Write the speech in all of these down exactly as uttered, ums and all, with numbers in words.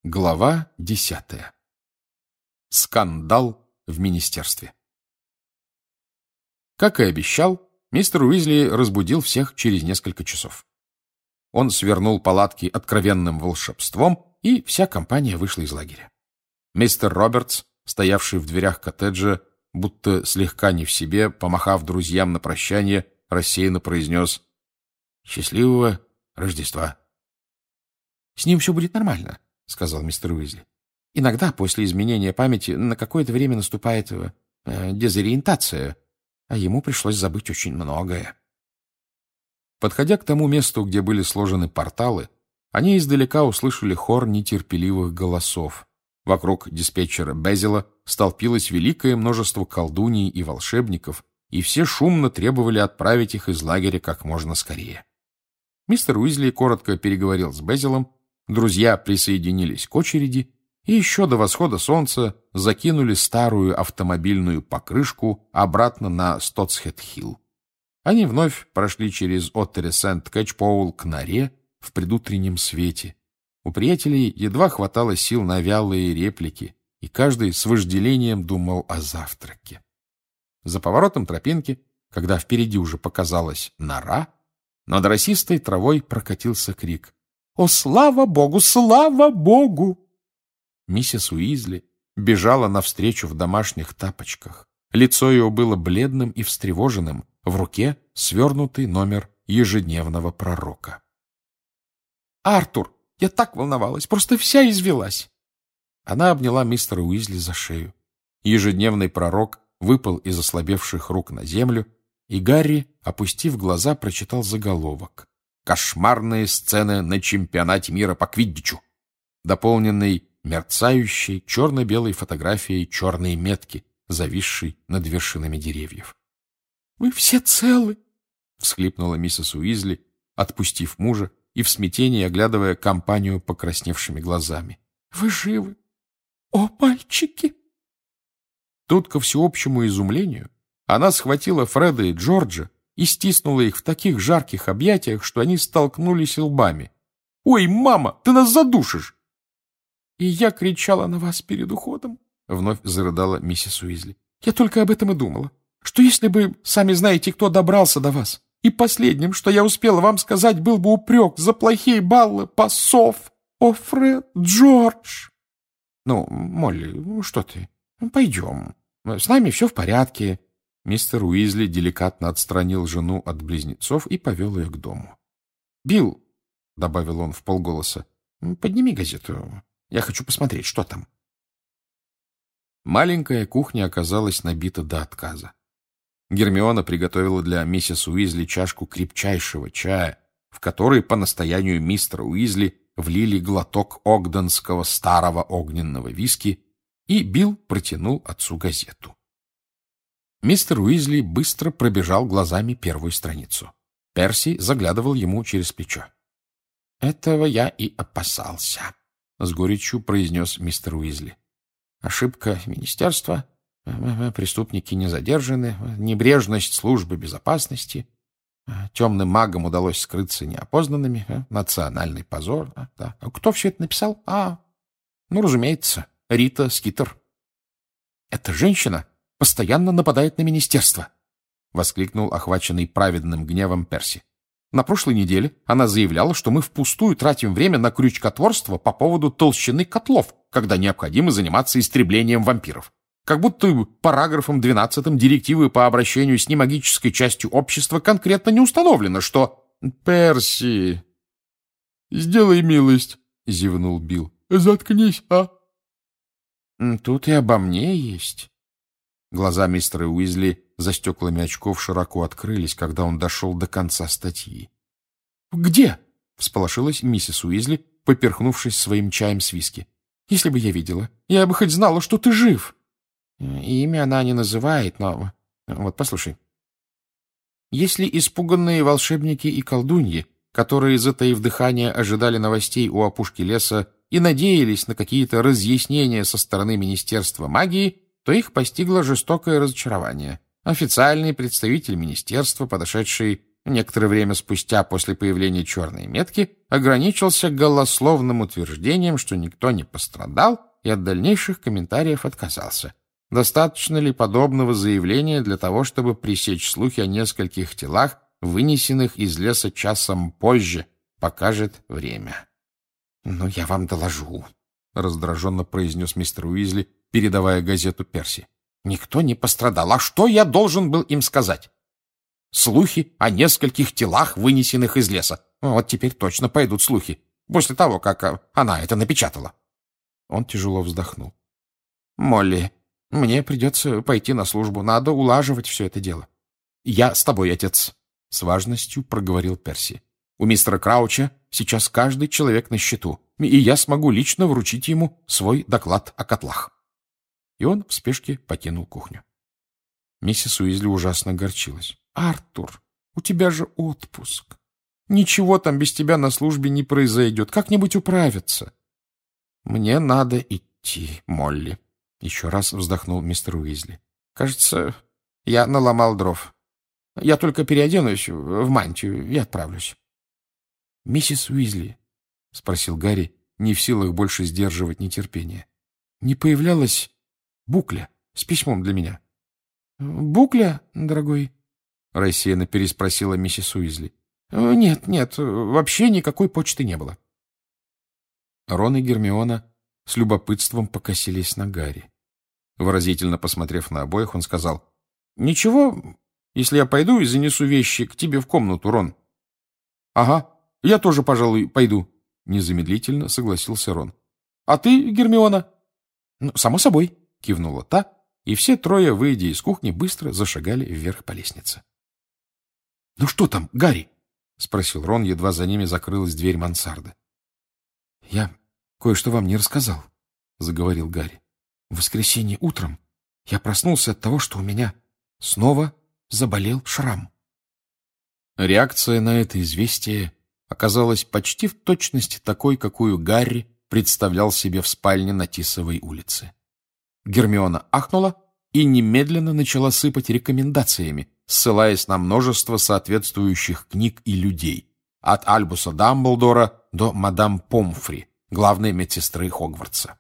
Глава десятая. Скандал в министерстве. Как и обещал, мистер Уизли разбудил всех через несколько часов. Он свернул палатки откровенным волшебством, и вся компания вышла из лагеря. Мистер Робертс, стоявший в дверях коттеджа, будто слегка не в себе, помахав друзьям на прощание, рассеянно произнес «Счастливого Рождества». «С ним все будет нормально», — сказал мистер Уизли. «Иногда после изменения памяти на какое-то время наступает э, дезориентация, а ему пришлось забыть очень многое». Подходя к тому месту, где были сложены порталы, они издалека услышали хор нетерпеливых голосов. Вокруг диспетчера Безила столпилось великое множество колдуний и волшебников, и все шумно требовали отправить их из лагеря как можно скорее. Мистер Уизли коротко переговорил с Безилом, друзья присоединились к очереди и еще до восхода солнца закинули старую автомобильную покрышку обратно на Стотсхед-Хилл. Они вновь прошли через Оттери-Сент-Кэтчпоул к норе в предутреннем свете. У приятелей едва хватало сил на вялые реплики, и каждый с вожделением думал о завтраке. За поворотом тропинки, когда впереди уже показалась нора, над росистой травой прокатился крик: «О, слава Богу, слава Богу!» Миссис Уизли бежала навстречу в домашних тапочках. Лицо ее было бледным и встревоженным, в руке свернутый номер ежедневного пророка. «Артур, я так волновалась, просто вся извелась!» Она обняла мистера Уизли за шею. Ежедневный пророк выпал из ослабевших рук на землю, и Гарри, опустив глаза, прочитал заголовок: «Кошмарные сцены на чемпионате мира по квиддичу», дополненный мерцающей черно-белой фотографией черной метки, зависшей над вершинами деревьев. «Вы все целы!» — всхлипнула миссис Уизли, отпустив мужа и в смятении оглядывая компанию покрасневшими глазами. «Вы живы? О, мальчики!» Тут, ко всеобщему изумлению, она схватила Фреда и Джорджа и стиснула их в таких жарких объятиях, что они столкнулись лбами. «Ой, мама, ты нас задушишь!» «И я кричала на вас перед уходом», — вновь зарыдала миссис Уизли. «Я только об этом и думала, что если бы, сами знаете, кто добрался до вас, и последним, что я успела вам сказать, был бы упрек за плохие баллы пасов. О, Фред, Джордж!» «Ну, Молли, ну что ты? Пойдем. С нами все в порядке». Мистер Уизли деликатно отстранил жену от близнецов и повел ее к дому. «Билл», — добавил он вполголоса, — «подними газету. Я хочу посмотреть, что там». Маленькая кухня оказалась набита до отказа. Гермиона приготовила для миссис Уизли чашку крепчайшего чая, в который по настоянию мистера Уизли влили глоток огденского старого огненного виски, и Билл протянул отцу газету. Мистер Уизли быстро пробежал глазами первую страницу. Перси заглядывал ему через плечо. «Этого я и опасался», — с горечью произнес мистер Уизли. «Ошибка министерства, преступники не задержаны, небрежность службы безопасности, темным магам удалось скрыться неопознанными, национальный позор. Да. Кто все это написал? А, ну, разумеется, Рита Скитер». «Эта женщина постоянно нападает на министерство», — воскликнул охваченный праведным гневом Перси. «На прошлой неделе она заявляла, что мы впустую тратим время на крючкотворство по поводу толщины котлов, когда необходимо заниматься истреблением вампиров. Как будто параграфом двенадцатым директивы по обращению с немагической частью общества конкретно не установлено, что...» «Перси, сделай милость», — зевнул Билл. «Заткнись, а?» «Тут и обо мне есть». Глаза мистера Уизли за стеклами очков широко открылись, когда он дошел до конца статьи. «Где?» — всполошилась миссис Уизли, поперхнувшись своим чаем с виски. «Если бы я видела, я бы хоть знала, что ты жив». «Имя она не называет, но... Вот, послушай. Если испуганные волшебники и колдуньи, которые, затаив дыхание, ожидали новостей у опушки леса и надеялись на какие-то разъяснения со стороны Министерства магии, то их постигло жестокое разочарование. Официальный представитель министерства, подошедший некоторое время спустя после появления черной метки ограничился голословным утверждением, что никто не пострадал, и от дальнейших комментариев отказался. Достаточно ли подобного заявления для того, чтобы пресечь слухи о нескольких телах, вынесенных из леса часом позже, покажет время. — Ну, я вам доложу, — раздраженно произнес мистер Уизли, передавая газету Перси. — Никто не пострадал. А что я должен был им сказать? Слухи о нескольких телах, вынесенных из леса. Вот теперь точно пойдут слухи, после того, как она это напечатала. Он тяжело вздохнул. — Молли, мне придется пойти на службу. Надо улаживать все это дело. — Я с тобой, отец, — с важностью проговорил Перси. — У мистера Крауча сейчас каждый человек на счету, и я смогу лично вручить ему свой доклад о котлах. И он в спешке покинул кухню. Миссис Уизли ужасно огорчилась. — Артур, у тебя же отпуск. Ничего там без тебя на службе не произойдет. Как-нибудь управиться. — Мне надо идти, Молли, — еще раз вздохнул мистер Уизли. — Кажется, я наломал дров. Я только переоденусь в мантию и отправлюсь. — Миссис Уизли, — спросил Гарри, не в силах больше сдерживать нетерпение, — не появлялась Букля с письмом для меня? — Букля, дорогой? — рассеянно переспросила миссис Уизли. — Нет, нет, вообще никакой почты не было. Рон и Гермиона с любопытством покосились на Гарри. Выразительно посмотрев на обоих, он сказал: — Ничего, если я пойду и занесу вещи к тебе в комнату, Рон. — Ага, я тоже, пожалуй, пойду, — незамедлительно согласился Рон. — А ты, Гермиона? — Ну, само собой, — кивнула та, и все трое, выйдя из кухни, быстро зашагали вверх по лестнице. — Ну что там, Гарри? — спросил Рон, едва за ними закрылась дверь мансарды. — Я кое-что вам не рассказал, — заговорил Гарри. — В воскресенье утром я проснулся от того, что у меня снова заболел шрам. Реакция на это известие оказалась почти в точности такой, какую Гарри представлял себе в спальне на Тисовой улице. Гермиона ахнула и немедленно начала сыпать рекомендациями, ссылаясь на множество соответствующих книг и людей, от Альбуса Дамблдора до мадам Помфри, главной медсестры Хогвартса.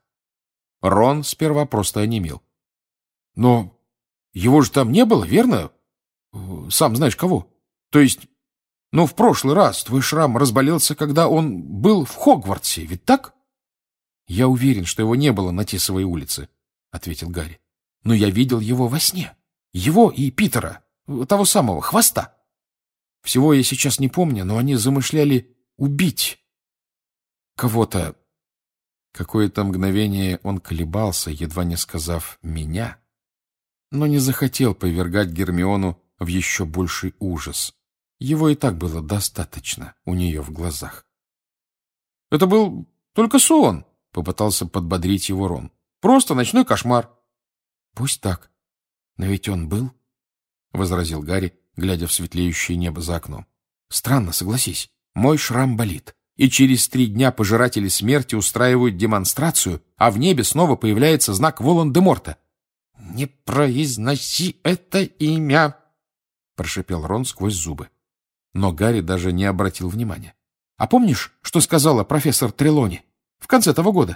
Рон сперва просто онемел. — Но его же там не было, верно? Сам знаешь кого. То есть, ну, в прошлый раз твой шрам разболелся, когда он был в Хогвартсе, ведь так? — Я уверен, что его не было на Тисовой улице, — ответил Гарри. — Но я видел его во сне. Его и Питера, того самого, Хвоста. Всего я сейчас не помню, но они замышляли убить кого-то. Какое-то мгновение он колебался, едва не сказав «меня», но не захотел повергать Гермиону в еще больший ужас. Его и так было достаточно у нее в глазах. — Это был только сон, — попытался подбодрить его Рон. — Просто ночной кошмар. — Пусть так, но ведь он был, — возразил Гарри, глядя в светлеющее небо за окном. — Странно, согласись, мой шрам болит, и через три дня пожиратели смерти устраивают демонстрацию, а в небе снова появляется знак Волан-де-Морта. — Не произноси это имя, — прошипел Рон сквозь зубы. Но Гарри даже не обратил внимания. — А помнишь, что сказала профессор Трелони в конце того года?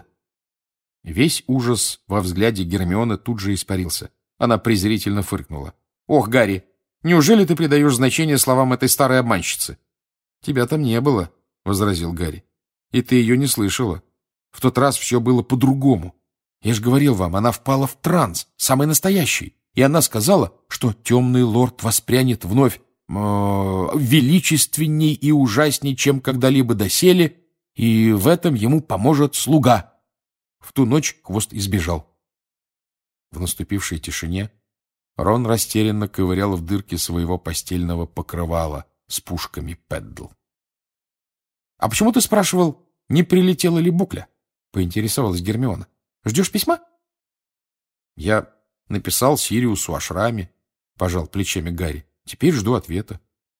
Весь ужас во взгляде Гермионы тут же испарился. Она презрительно фыркнула. — Ох, Гарри, неужели ты придаешь значение словам этой старой обманщицы? — Тебя там не было, — возразил Гарри. — И ты ее не слышала. В тот раз все было по-другому. Я же говорил вам, она впала в транс, самый настоящий. И она сказала, что темный лорд воспрянет вновь э, величественней и ужасней, чем когда-либо доселе, и в этом ему поможет слуга. В ту ночь Хвост избежал. В наступившей тишине Рон растерянно ковырял в дырке своего постельного покрывала с пушками Пэддл. — А почему ты спрашивал, не прилетела ли Букля? — поинтересовалась Гермиона. — Ждешь письма? — Я написал Сириусу о шраме, — пожал плечами Гарри. — Теперь жду ответа.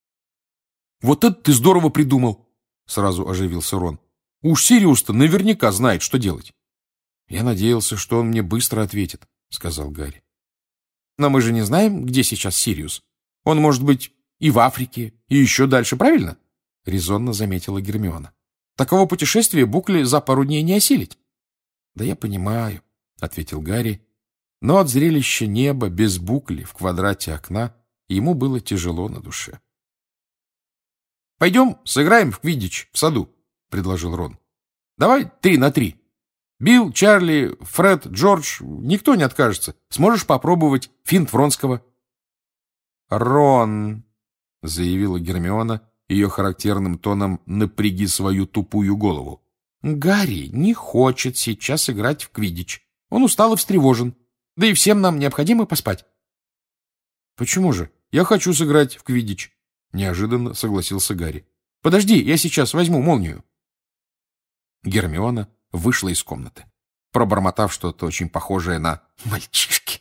— Вот это ты здорово придумал! — сразу оживился Рон. — Уж Сириус-то наверняка знает, что делать. — Я надеялся, что он мне быстро ответит, — сказал Гарри. — Но мы же не знаем, где сейчас Сириус. Он, может быть, и в Африке, и еще дальше, правильно? — резонно заметила Гермиона. — Такого путешествия Букли за пару дней не осилить. — Да я понимаю, — ответил Гарри, но от зрелища неба без Букли в квадрате окна ему было тяжело на душе. — Пойдем сыграем в квиддич в саду, — предложил Рон. — Давай три на три. Билл, Чарли, Фред, Джордж, никто не откажется. Сможешь попробовать финт Вронского? — Рон, — заявила Гермиона ее характерным тоном «напряги свою тупую голову». — Гарри не хочет сейчас играть в квиддич. Он устал и встревожен. Да и всем нам необходимо поспать. — Почему же? Я хочу сыграть в квиддич, — неожиданно согласился Гарри. — Подожди, я сейчас возьму молнию. Гермиона вышла из комнаты, пробормотав что-то очень похожее на «мальчишки».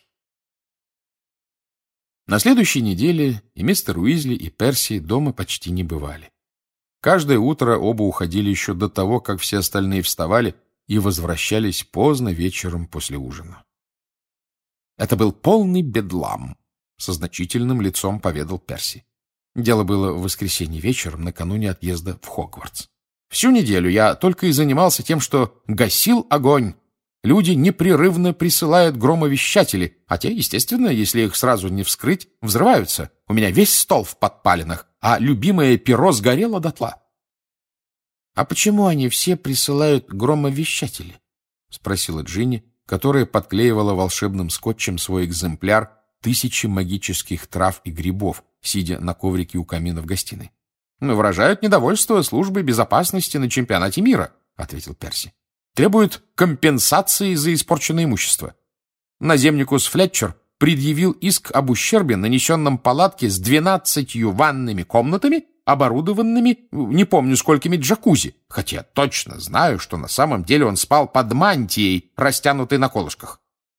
На следующей неделе и мистер Уизли, и Перси дома почти не бывали. Каждое утро оба уходили еще до того, как все остальные вставали, и возвращались поздно вечером после ужина. Это был полный бедлам, со значительным лицом поведал Перси. Дело было в воскресенье вечером, накануне отъезда в Хогвартс. Всю неделю я только и занимался тем, что гасил огонь. Люди непрерывно присылают громовещатели, а те, естественно, если их сразу не вскрыть, взрываются. У меня весь стол в подпалинах, а любимое перо сгорело дотла. — А почему они все присылают громовещатели? — спросила Джинни, которая подклеивала волшебным скотчем свой экземпляр «Тысячи магических трав и грибов», сидя на коврике у камина в гостиной. — Выражают недовольство службой безопасности на чемпионате мира, — ответил Перси. Требуют компенсации за испорченное имущество. Наземникус Флетчер предъявил иск об ущербе, нанесенном палатке с двенадцатью ванными комнатами, оборудованными не помню сколькими джакузи, хотя я точно знаю, что на самом деле он спал под мантией, растянутой на колышках.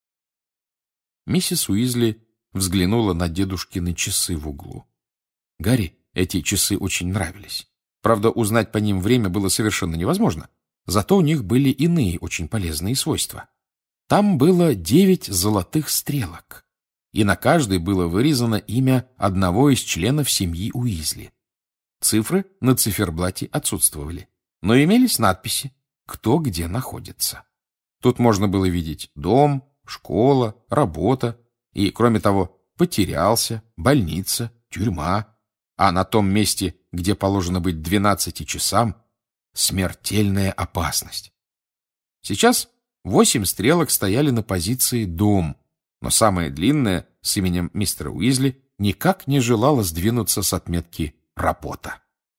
Миссис Уизли взглянула на дедушкины часы в углу. Гарри эти часы очень нравились. Правда, узнать по ним время было совершенно невозможно. Зато у них были иные очень полезные свойства. Там было девять золотых стрелок, и на каждой было вырезано имя одного из членов семьи Уизли. Цифры на циферблате отсутствовали, но имелись надписи, кто где находится. Тут можно было видеть дом, школа, работа и, кроме того, потерялся, больница, тюрьма, а на том месте, где положено быть двенадцати часам, смертельная опасность. Сейчас восемь стрелок стояли на позиции «дом», но самая длинная, с именем мистера Уизли, никак не желала сдвинуться с отметки «работа».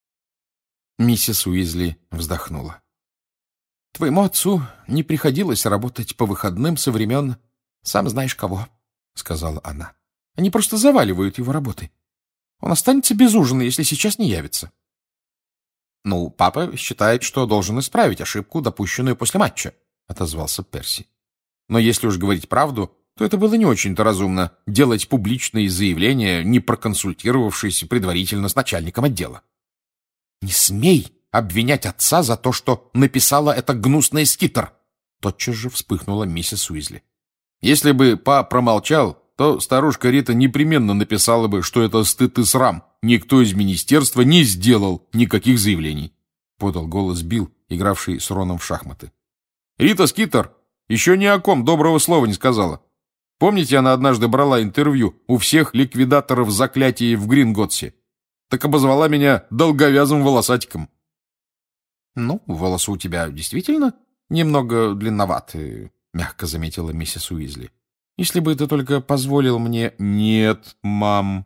Миссис Уизли вздохнула. «Твоему отцу не приходилось работать по выходным со времен сам знаешь кого», — сказала она. «Они просто заваливают его работой. Он останется без ужина, если сейчас не явится». «Ну, папа считает, что должен исправить ошибку, допущенную после матча», — отозвался Перси. «Но если уж говорить правду, то это было не очень-то разумно делать публичные заявления, не проконсультировавшись предварительно с начальником отдела». «Не смей обвинять отца за то, что написала это гнусная Скитер!» Тотчас же вспыхнула миссис Уизли. «Если бы па промолчал, то старушка Рита непременно написала бы, что это стыд и срам. Никто из министерства не сделал никаких заявлений», — подал голос Билл, игравший с Роном в шахматы. «Рита Скитер еще ни о ком доброго слова не сказала. Помните, она однажды брала интервью у всех ликвидаторов заклятий в Гринготсе? Так обозвала меня долговязым волосатиком». «Ну, волосы у тебя действительно немного длинноватые», — мягко заметила миссис Уизли. «Если бы ты только позволил мне...» «Нет, мам».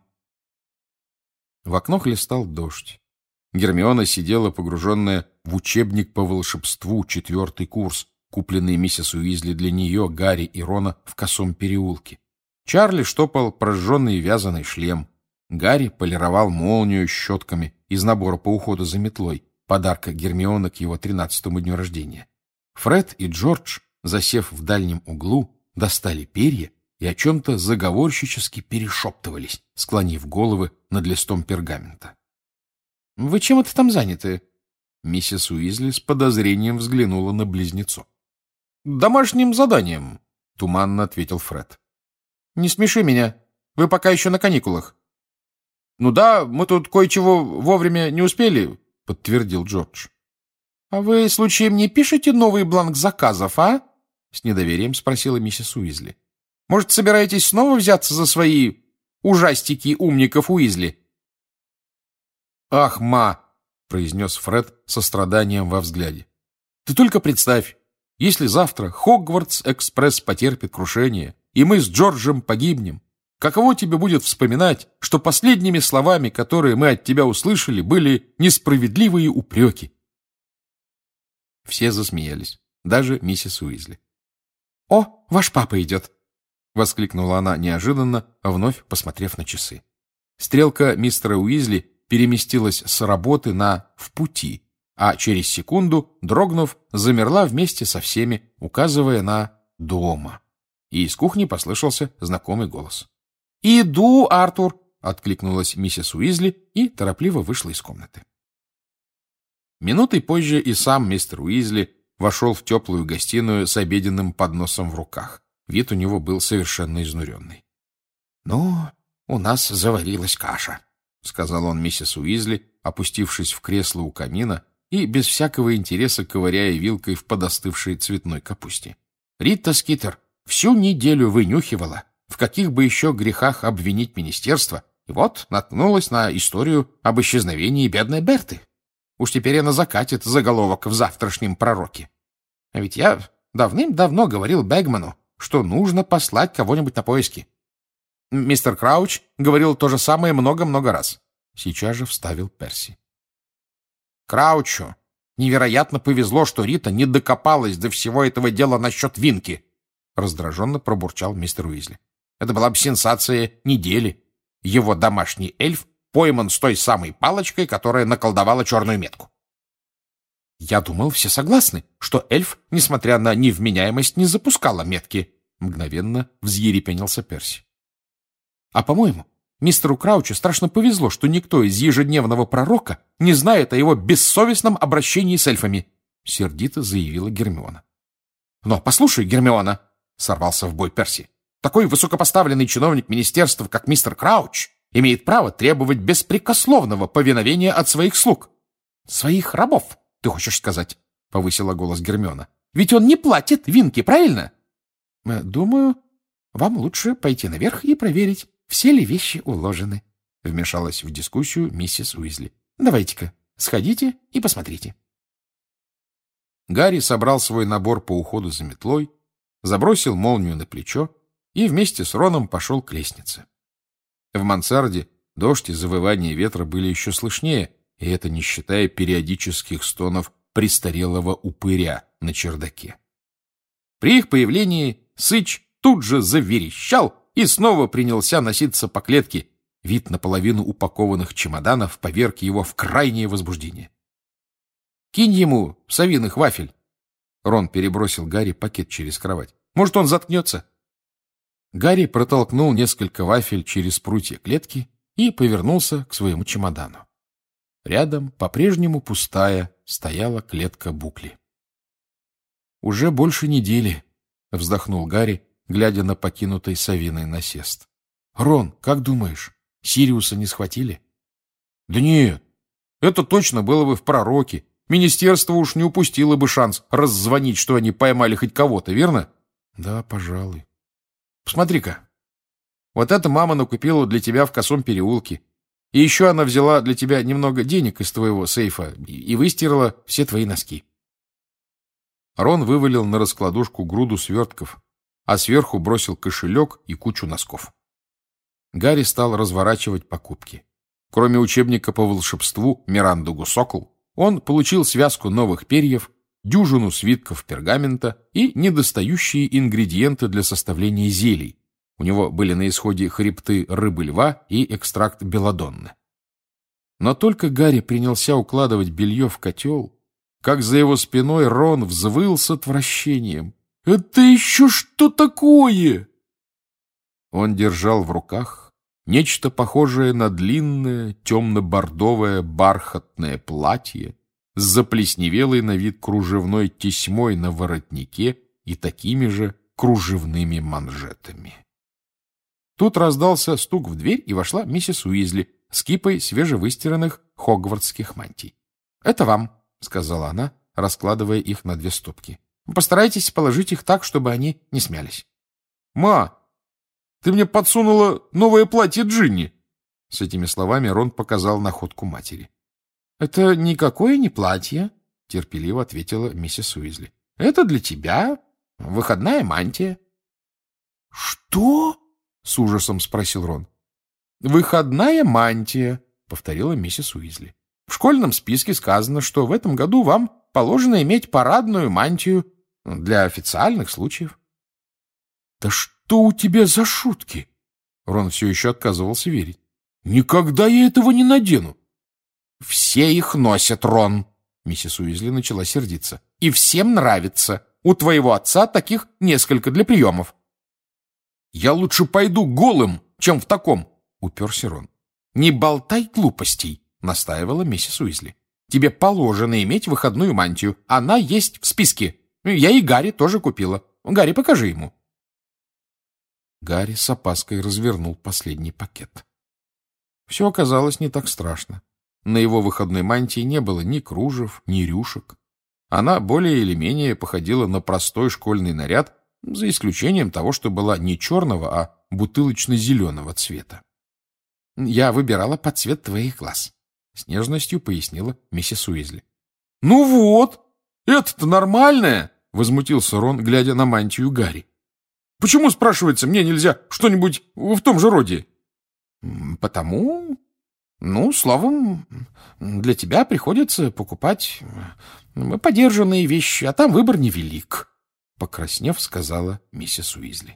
В окно хлестал дождь. Гермиона сидела, погруженная в учебник по волшебству, четвертый курс, купленный миссис Уизли для нее, Гарри и Рона в Косом переулке. Чарли штопал прожженный вязаный шлем. Гарри полировал молнию щетками из набора по уходу за метлой, подарка Гермионы к его тринадцатому дню рождения. Фред и Джордж, засев в дальнем углу, достали перья и о чем-то заговорщически перешептывались, склонив головы над листом пергамента. — Вы чем это там заняты? Миссис Уизли с подозрением взглянула на близнецов. — Домашним заданием, — туманно ответил Фред. — Не смеши меня. Вы пока еще на каникулах. Ну да, мы тут кое-чего вовремя не успели, — подтвердил Джордж. — А вы, случаем, не пишете новый бланк заказов, а? — с недоверием спросила миссис Уизли. — Может, собираетесь снова взяться за свои ужастики умников Уизли? — Ах, ма! — произнес Фред со страданием во взгляде. — Ты только представь, если завтра Хогвартс-экспресс потерпит крушение, и мы с Джорджем погибнем, каково тебе будет вспоминать, что последними словами, которые мы от тебя услышали, были несправедливые упреки? Все засмеялись, даже миссис Уизли. — О, ваш папа идет! — воскликнула она неожиданно, вновь посмотрев на часы. Стрелка мистера Уизли переместилась с работы на «в пути», а через секунду, дрогнув, замерла вместе со всеми, указывая на «дома». И из кухни послышался знакомый голос. «Иду, Артур!» — откликнулась миссис Уизли и торопливо вышла из комнаты. Минутой позже и сам мистер Уизли вошел в теплую гостиную с обеденным подносом в руках. Вид у него был совершенно изнуренный. — Ну, у нас заварилась каша, — сказал он миссис Уизли, опустившись в кресло у камина и без всякого интереса ковыряя вилкой в подостывшей цветной капусте. Рита Скитер всю неделю вынюхивала, в каких бы еще грехах обвинить министерство, и вот наткнулась на историю об исчезновении бедной Берты. Уж теперь она закатит заголовок в завтрашнем пророке. А ведь я давным-давно говорил Бэгману, что нужно послать кого-нибудь на поиски. Мистер Крауч говорил то же самое много-много раз. Сейчас же вставил Перси. Краучу невероятно повезло, что Рита не докопалась до всего этого дела насчет Винки, раздраженно пробурчал мистер Уизли. Это была бы сенсация недели. Его домашний эльф пойман с той самой палочкой, которая наколдовала черную метку. Я думал, все согласны, что эльф, несмотря на невменяемость, не запускала метки. Мгновенно взъерепенился Перси. А, по-моему, мистеру Краучу страшно повезло, что никто из ежедневного пророка не знает о его бессовестном обращении с эльфами, сердито заявила Гермиона. Но послушай, Гермиона, сорвался в бой Перси, такой высокопоставленный чиновник министерства, как мистер Крауч, имеет право требовать беспрекословного повиновения от своих слуг. Своих рабов, ты хочешь сказать, повысила голос Гермиона. Ведь он не платит Винки, правильно? Думаю, вам лучше пойти наверх и проверить, все ли вещи уложены, вмешалась в дискуссию миссис Уизли. Давайте-ка, сходите и посмотрите. Гарри собрал свой набор по уходу за метлой, забросил молнию на плечо и вместе с Роном пошел к лестнице. В мансарде дождь и завывание ветра были еще слышнее, и это не считая периодических стонов престарелого упыря на чердаке. При их появлении Сыч тут же заверещал и снова принялся носиться по клетке. Вид наполовину упакованных чемоданов поверг его в крайнее возбуждение. «Кинь ему совиных вафель!» Рон перебросил Гарри пакет через кровать. «Может, он заткнется?» Гарри протолкнул несколько вафель через прутья клетки и повернулся к своему чемодану. Рядом, по-прежнему пустая, стояла клетка Букли. «Уже больше недели», — вздохнул Гарри, глядя на покинутый совиный насест. «Рон, как думаешь, Сириуса не схватили?» «Да нет, это точно было бы в пророке. Министерство уж не упустило бы шанс раззвонить, что они поймали хоть кого-то, верно?» «Да, пожалуй. Посмотри-ка. Вот это мама накупила для тебя в Косом переулке. И еще она взяла для тебя немного денег из твоего сейфа и выстирала все твои носки». Рон вывалил на раскладушку груду свертков, а сверху бросил кошелек и кучу носков. Гарри стал разворачивать покупки. Кроме учебника по волшебству «Миранду Гусокл», он получил связку новых перьев, дюжину свитков пергамента и недостающие ингредиенты для составления зелий. У него были на исходе хребты рыбы-льва и экстракт белладонны. Но только Гарри принялся укладывать белье в котел, как за его спиной Рон взвыл с отвращением. «Это еще что такое?» Он держал в руках нечто похожее на длинное темно-бордовое бархатное платье с заплесневелой на вид кружевной тесьмой на воротнике и такими же кружевными манжетами. Тут раздался стук в дверь, и вошла миссис Уизли, с кипой свежевыстиранных хогвартских мантий. — Это вам, — сказала она, раскладывая их на две стопки. — Постарайтесь положить их так, чтобы они не смялись. — Ма, ты мне подсунула новое платье Джинни! С этими словами Рон показал находку матери. — Это никакое не платье, — терпеливо ответила миссис Уизли. — Это для тебя выходная мантия. — Что? — с ужасом спросил Рон. — Выходная мантия, — повторила миссис Уизли. — В школьном списке сказано, что в этом году вам положено иметь парадную мантию для официальных случаев. — Да что у тебя за шутки? Рон все еще отказывался верить. — Никогда я этого не надену. — Все их носят, Рон, — миссис Уизли начала сердиться. — И всем нравится. У твоего отца таких несколько для приемов. — Я лучше пойду голым, чем в таком, — уперся Рон. — Не болтай глупостей, — настаивала миссис Уизли. — Тебе положено иметь выходную мантию. Она есть в списке. Я и Гарри тоже купила. Гарри, покажи ему. Гарри с опаской развернул последний пакет. Все оказалось не так страшно. На его выходной мантии не было ни кружев, ни рюшек. Она более или менее походила на простой школьный наряд, за исключением того, что была не черного, а бутылочно-зеленого цвета. — Я выбирала под цвет твоих глаз, — с нежностью пояснила миссис Уизли. — Ну вот, это-то нормальное, — возмутился Рон, глядя на мантию Гарри. — Почему, спрашивается, мне нельзя что-нибудь в том же роде? — Потому... Ну, словом, для тебя приходится покупать подержанные вещи, а там выбор невелик, — покраснев, сказала миссис Уизли.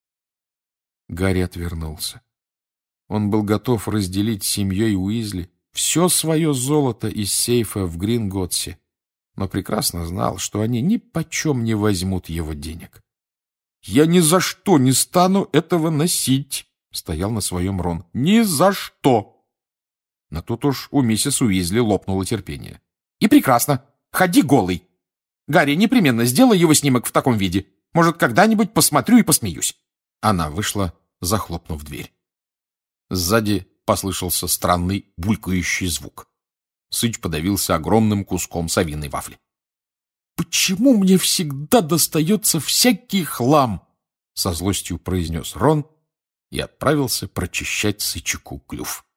Гарри отвернулся. Он был готов разделить с семьей Уизли все свое золото из сейфа в Гринготсе, но прекрасно знал, что они ни почем не возьмут его денег. — Я ни за что не стану этого носить, — стоял на своем Рон. — Ни за что! Но тут уж у миссис Уизли лопнуло терпение. — И прекрасно. Ходи голый. Гарри, непременно сделай его снимок в таком виде. Может, когда-нибудь посмотрю и посмеюсь. Она вышла, захлопнув дверь. Сзади послышался странный булькающий звук. Сыч подавился огромным куском совиной вафли. — Почему мне всегда достается всякий хлам? — со злостью произнес Рон и отправился прочищать Сычику клюв.